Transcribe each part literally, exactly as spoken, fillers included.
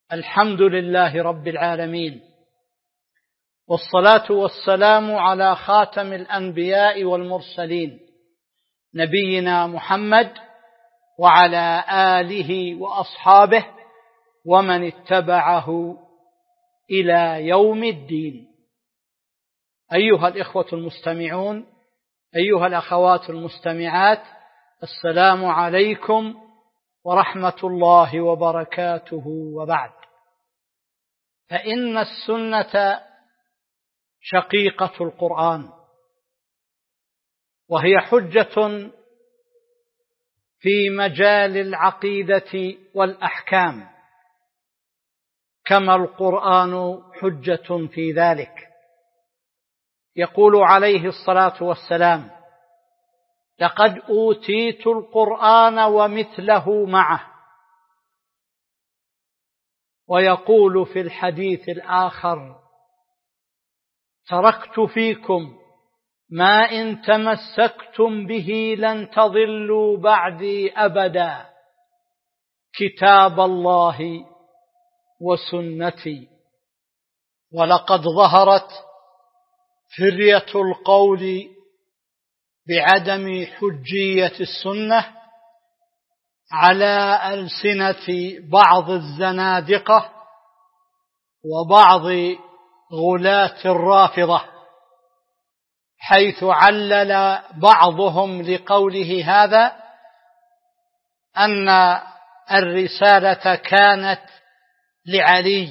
الحمد لله رب العالمين، والصلاة والسلام على خاتم الأنبياء والمرسلين نبينا محمد وعلى آله وأصحابه ومن اتبعه إلى يوم الدين. أيها الإخوة المستمعون، أيها الأخوات المستمعات، السلام عليكم ورحمة الله وبركاته. وبعد، فإن السنة شقيقة القرآن، وهي حجة في مجال العقيدة والأحكام، كما القرآن حجة في ذلك. يقول عليه الصلاة والسلام: لقد أوتيت القرآن ومثله معه. ويقول في الحديث الآخر: تركت فيكم ما إن تمسكتم به لن تضلوا بعدي أبدا، كتاب الله وسنتي. ولقد ظهرت فرية القول بعدم حجية السنة على ألسنة بعض الزنادقة وبعض غلاة الرافضة، حيث علل بعضهم لقوله هذا أن الرسالة كانت لعلي،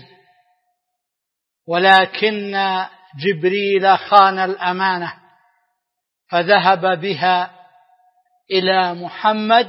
ولكن جبريل خان الأمانة فذهب بها إلى محمد.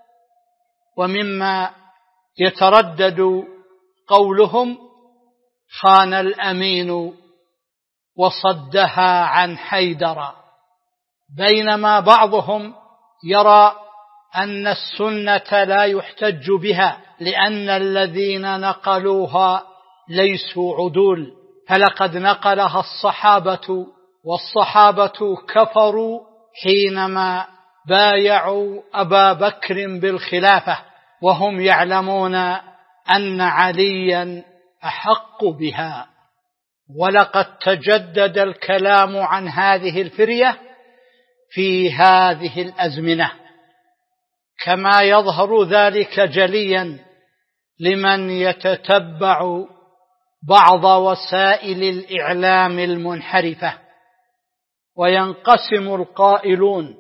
ومما يتردد قولهم: خان الأمين وصدها عن حيدر، بينما بعضهم يرى أن السنة لا يحتج بها لأن الذين نقلوها ليسوا عدول، فلقد نقلها الصحابة، والصحابة كفروا حينما بايعوا أبا بكر بالخلافة وهم يعلمون أن عليا أحق بها. ولقد تجدد الكلام عن هذه الفرية في هذه الأزمنة، كما يظهر ذلك جليا لمن يتتبع بعض وسائل الإعلام المنحرفة. وينقسم القائلون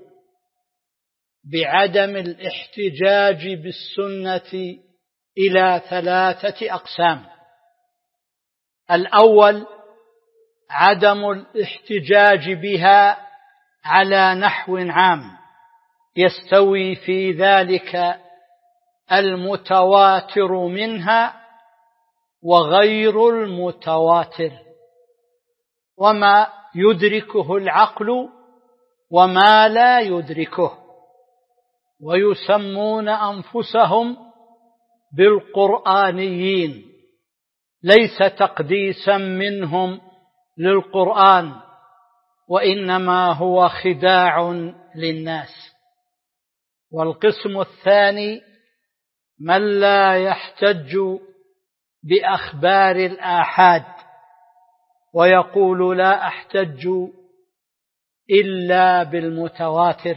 بعدم الاحتجاج بالسنة إلى ثلاثة أقسام: الأول عدم الاحتجاج بها على نحو عام، يستوي في ذلك المتواتر منها وغير المتواتر، وما يدركه العقل وما لا يدركه، ويسمون أنفسهم بالقرآنيين، ليس تقديسا منهم للقرآن، وإنما هو خداع للناس. والقسم الثاني من لا يحتج بأخبار الآحاد، ويقول: لا أحتج إلا بالمتواتر.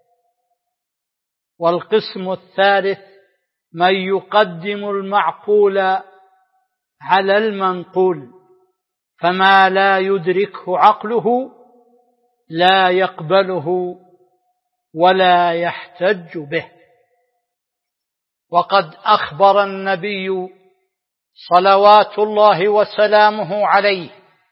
والقسم الثالث من يقدم المعقول على المنقول، فما لا يدركه عقله لا يقبله ولا يحتج به. وقد أخبر النبي صلوات الله وسلامه عليه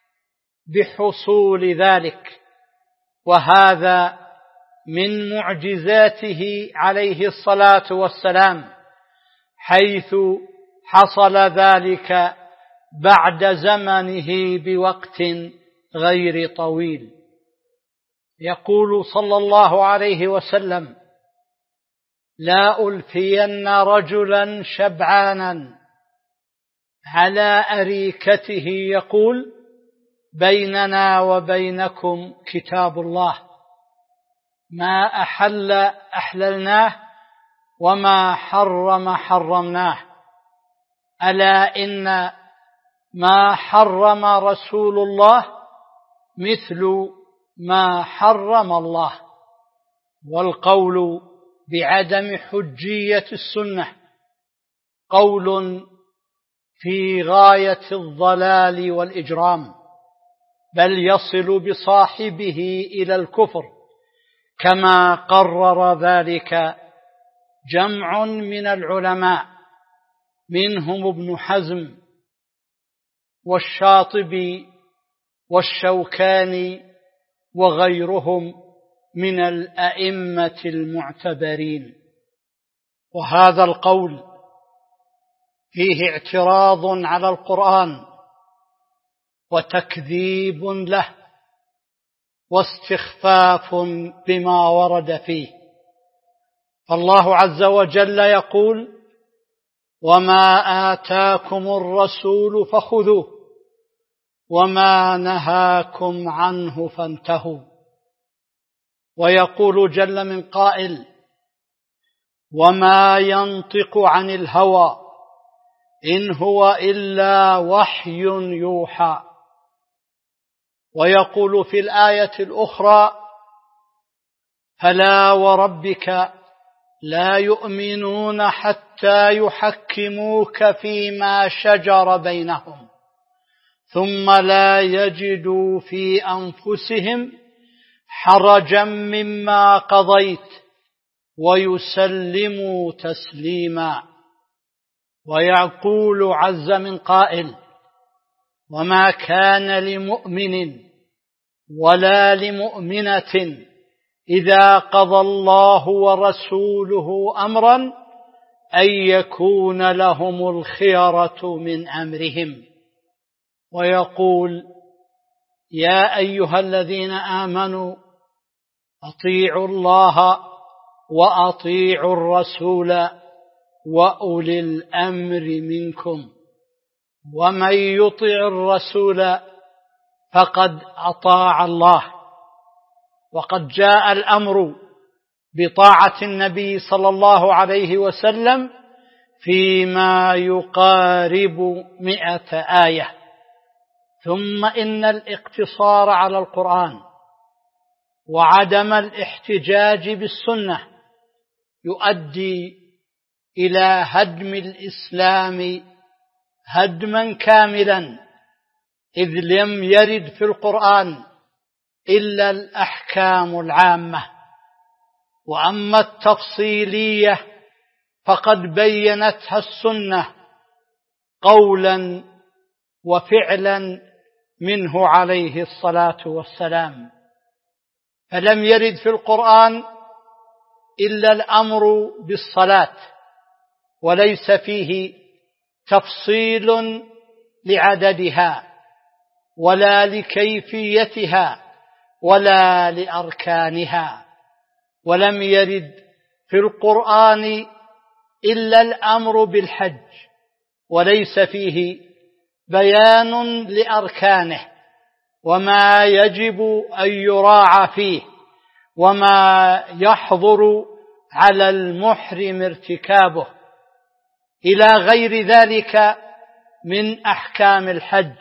بحصول ذلك، وهذا من معجزاته عليه الصلاة والسلام، حيث حصل ذلك بعد زمنه بوقت غير طويل. يقول صلى الله عليه وسلم: لا ألفين رجلا شبعانا على أريكته يقول: بيننا وبينكم كتاب الله، ما أحل أحللناه وما حرم حرمناه، ألا إن ما حرم رسول الله مثل ما حرم الله. والقول بعدم حجية السنة قول في غاية الضلال والإجرام، بل يصل بصاحبه إلى الكفر، كما قرر ذلك جمع من العلماء منهم ابن حزم والشاطبي والشوكاني وغيرهم من الأئمة المعتبرين. وهذا القول فيه اعتراض على القرآن وتكذيب له واستخفاف بما ورد فيه. فالله عز وجل يقول: وما آتاكم الرسول فخذوه وما نهاكم عنه فانتهوا. ويقول جل من قائل: وما ينطق عن الهوى إن هو إلا وحي يوحى. ويقول في الآية الأخرى: فلا وربك لا يؤمنون حتى يحكموك فيما شجر بينهم ثم لا يجدوا في أنفسهم حرجا مما قضيت ويسلموا تسليما. ويقول عز من قائل: وما كان لمؤمن ولا لمؤمنة إذا قضى الله ورسوله أمرا أن يكون لهم الخيرة من أمرهم. ويقول: يا أيها الذين آمنوا أطيعوا الله وأطيعوا الرسول وأولي الأمر منكم ومن يطع الرسول فقد أطاع الله. وقد جاء الأمر بطاعة النبي صلى الله عليه وسلم فيما يقارب مئة آية. ثم إن الاقتصار على القرآن وعدم الاحتجاج بالسنة يؤدي إلى هدم الإسلام هدما كاملا، إذ لم يرد في القرآن إلا الأحكام العامة، وأما التفصيلية فقد بينتها السنة قولا وفعلا منه عليه الصلاة والسلام. فلم يرد في القرآن إلا الأمر بالصلاة، وليس فيه تفصيل لعددها ولا لكيفيتها ولا لأركانها. ولم يرد في القرآن إلا الأمر بالحج، وليس فيه بيان لأركانه وما يجب أن يراعى فيه وما يحظر على المحرم ارتكابه، إلى غير ذلك من أحكام الحج.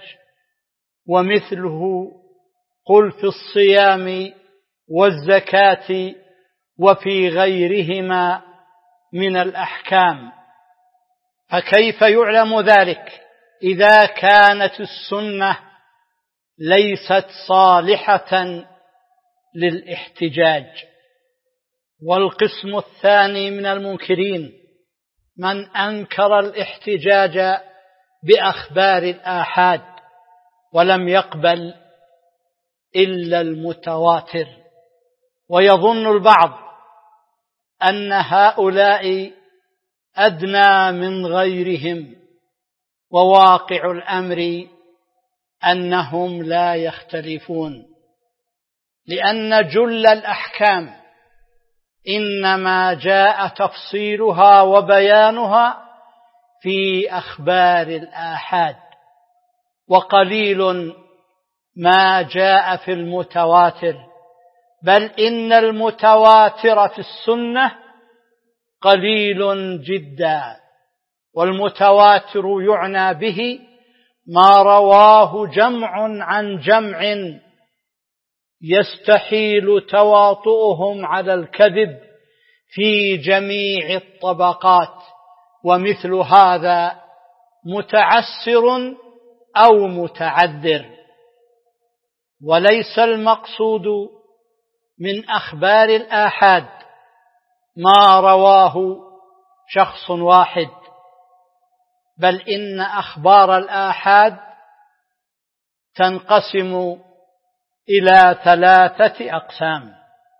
ومثله قل في الصيام والزكاة وفي غيرهما من الأحكام. فكيف يعلم ذلك إذا كانت السنة ليست صالحة للاحتجاج؟ والقسم الثاني من المنكرين من أنكر الاحتجاج بأخبار الآحاد ولم يقبل إلا المتواتر. ويظن البعض أن هؤلاء أدنى من غيرهم، وواقع الأمر أنهم لا يختلفون، لأن جل الأحكام إنما جاء تفصيلها وبيانها في أخبار الآحاد، وقليل ما جاء في المتواتر، بل إن المتواتر في السنة قليل جدا والمتواتر يعنى به ما رواه جمع عن جمع يستحيل تواطؤهم على الكذب في جميع الطبقات، ومثل هذا متعسر أو متعذر. وليس المقصود من أخبار الآحاد ما رواه شخص واحد، بل إن أخبار الآحاد تنقسم إلى ثلاثة أقسام.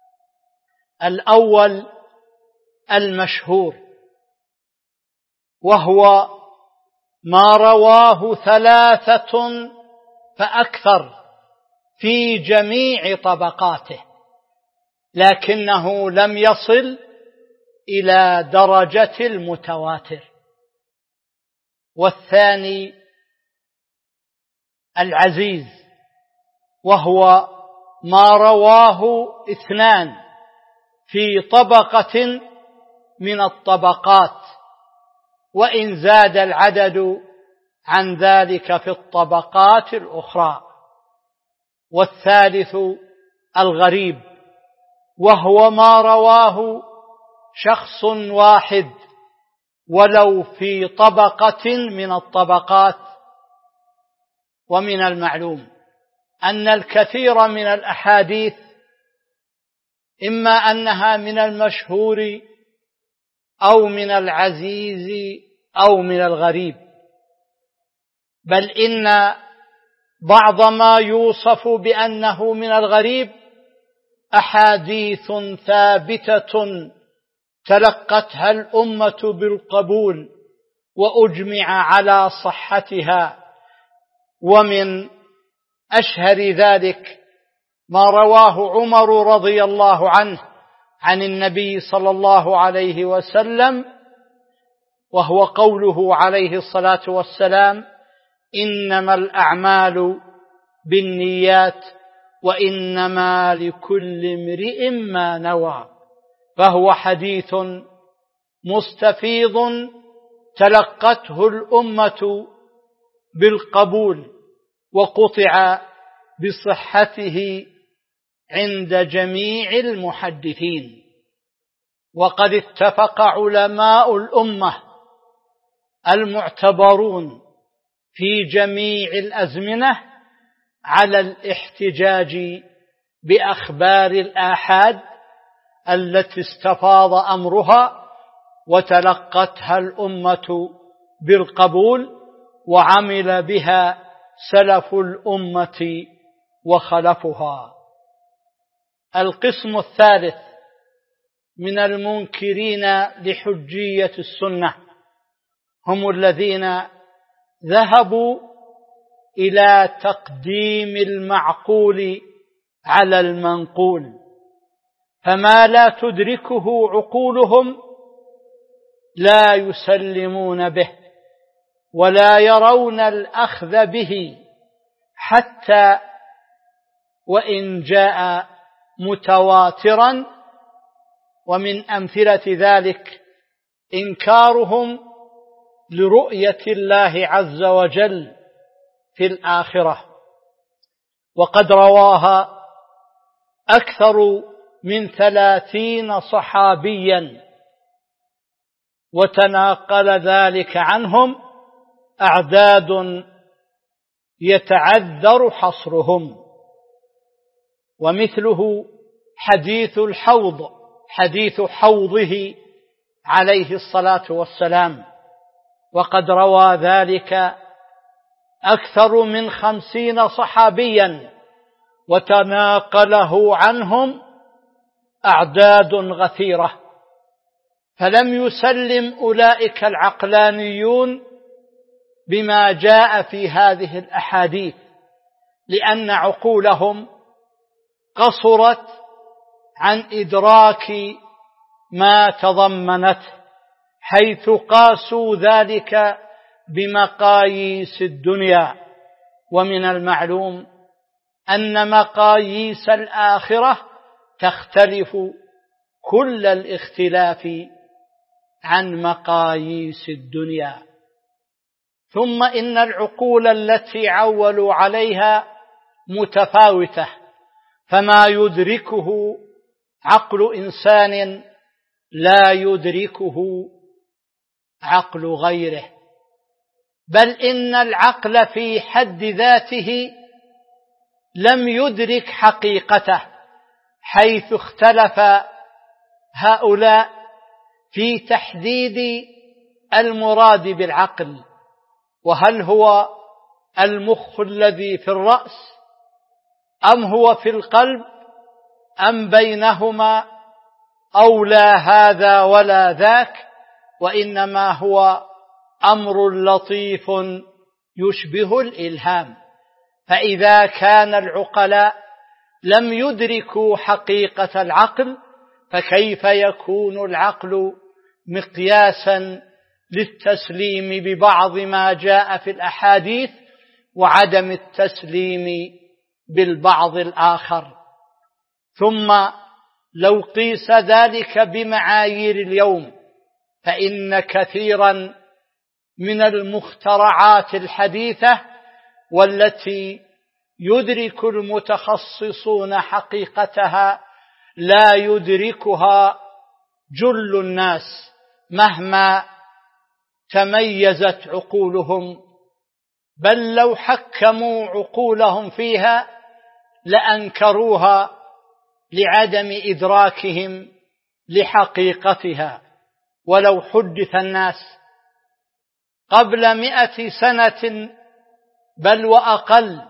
الأول المشهور، وهو ما رواه ثلاثة فأكثر في جميع طبقاته، لكنه لم يصل إلى درجة المتواتر. والثاني العزيز، وهو ما رواه اثنان في طبقة من الطبقات، وإن زاد العدد عن ذلك في الطبقات الأخرى. والثالث الغريب، وهو ما رواه شخص واحد ولو في طبقة من الطبقات. ومن المعلوم أن الكثير من الأحاديث إما أنها من المشهور أو من العزيز أو من الغريب، بل إن بعض ما يوصف بأنه من الغريب أحاديث ثابتة تلقتها الأمة بالقبول وأجمع على صحتها. ومن أشهر ذلك ما رواه عمر رضي الله عنه عن النبي صلى الله عليه وسلم، وهو قوله عليه الصلاة والسلام: إنما الأعمال بالنيات وإنما لكل امرئ ما نوى. فهو حديث مستفيض تلقته الأمة بالقبول وقطع بصحته عند جميع المحدثين. وقد اتفق علماء الأمة المعتبرون في جميع الأزمنة على الاحتجاج بأخبار الآحاد التي استفاض أمرها وتلقتها الأمة بالقبول وعمل بها سلف الأمة وخلفها. القسم الثالث من المنكرين لحجية السنة هم الذين ذهبوا إلى تقديم المعقول على المنقول، فما لا تدركه عقولهم لا يسلمون به ولا يرون الأخذ به، حتى وإن جاء متواترا. ومن أمثلة ذلك إنكارهم لرؤية الله عز وجل في الآخرة، وقد رواها أكثر من ثلاثين صحابيا، وتناقل ذلك عنهم أعداد يتعذر حصرهم. ومثله حديث الحوض، حديث حوضه عليه الصلاة والسلام، وقد روى ذلك أكثر من خمسين صحابيا، وتناقله عنهم أعداد غثيرة. فلم يسلم أولئك العقلانيون بما جاء في هذه الأحاديث، لأن عقولهم قصرت عن إدراك ما تضمنته، حيث قاسوا ذلك بمقاييس الدنيا. ومن المعلوم أن مقاييس الآخرة تختلف كل الاختلاف عن مقاييس الدنيا. ثم إن العقول التي عولوا عليها متفاوتة، فما يدركه عقل إنسان لا يدركه عقل غيره، بل إن العقل في حد ذاته لم يدرك حقيقته، حيث اختلف هؤلاء في تحديد المراد بالعقل، وهل هو المخ الذي في الرأس أم هو في القلب أم بينهما أو لا هذا ولا ذاك، وإنما هو أمر لطيف يشبه الإلهام. فإذا كان العقلاء لم يدركوا حقيقة العقل، فكيف يكون العقل مقياسا للتسليم ببعض ما جاء في الأحاديث وعدم التسليم بالبعض الآخر؟ ثم لو قيس ذلك بمعايير اليوم، فإن كثيرا من المخترعات الحديثة والتي يدرك المتخصصون حقيقتها لا يدركها جل الناس مهما تميزت عقولهم، بل لو حكموا عقولهم فيها لأنكروها لعدم إدراكهم لحقيقتها. ولو حدث الناس قبل مئة سنة بل وأقل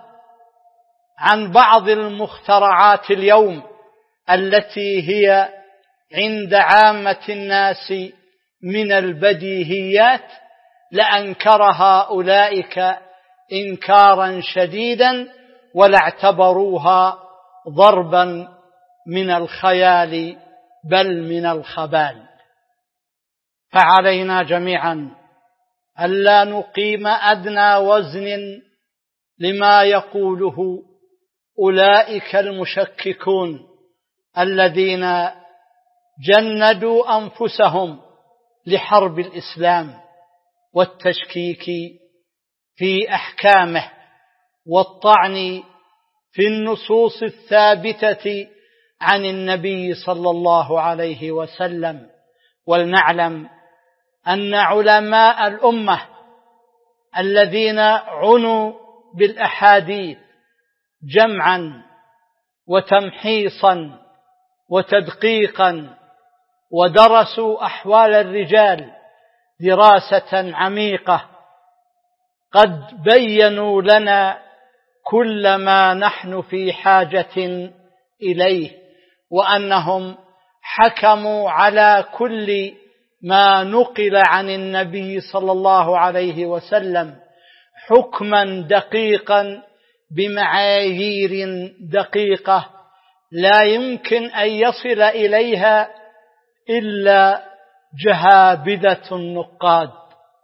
عن بعض المخترعات اليوم التي هي عند عامة الناس من البديهيات، لأنكرها أولئك إنكارا شديدا ولاعتبروها ضربا من الخيال بل من الخبال. فعلينا جميعا ألا نقيم أدنى وزن لما يقوله أولئك المشككون الذين جندوا أنفسهم لحرب الإسلام والتشكيك في أحكامه والطعن في النصوص الثابتة عن النبي صلى الله عليه وسلم. ولنعلم أن علماء الأمة الذين عنوا بالأحاديث جمعا وتمحيصا وتدقيقا ودرسوا أحوال الرجال دراسة عميقة قد بينوا لنا كل ما نحن في حاجة إليه، وأنهم حكموا على كل ما نقل عن النبي صلى الله عليه وسلم حكما دقيقا بمعايير دقيقة لا يمكن أن يصل إليها إلا جهابذة النقاد.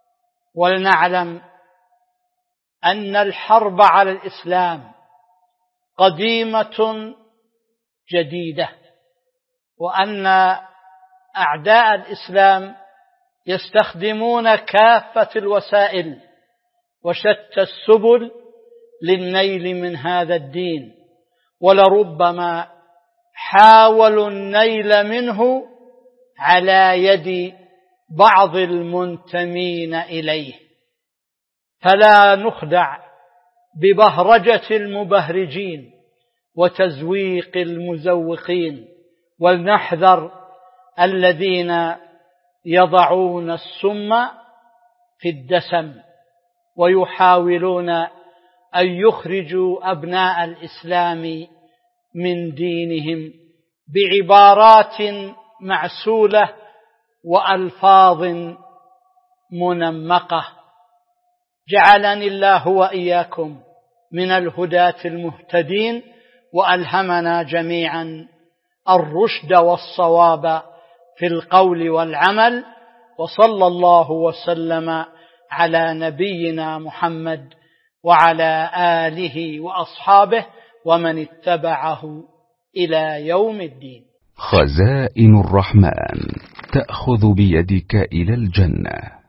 ولنعلم أن الحرب على الإسلام قديمة جديدة، وأن أعداء الإسلام يستخدمون كافة الوسائل وشتى السبل للنيل من هذا الدين، ولربما حاولوا النيل منه على يد بعض المنتمين إليه. فلا نخدع ببهرجة المبهرجين وتزويق المزوقين، ولنحذر الذين يضعون السم في الدسم ويحاولون أن يخرجوا أبناء الإسلام من دينهم بعبارات معسولة وألفاظ منمقة. جعلني الله وإياكم من الهداة المهتدين، وألهمنا جميعا الرشد والصواب في القول والعمل. وصلى الله وسلم على نبينا محمد وعلى آله وأصحابه ومن اتبعه إلى يوم الدين. خزائن الرحمن تأخذ بيدك إلى الجنة.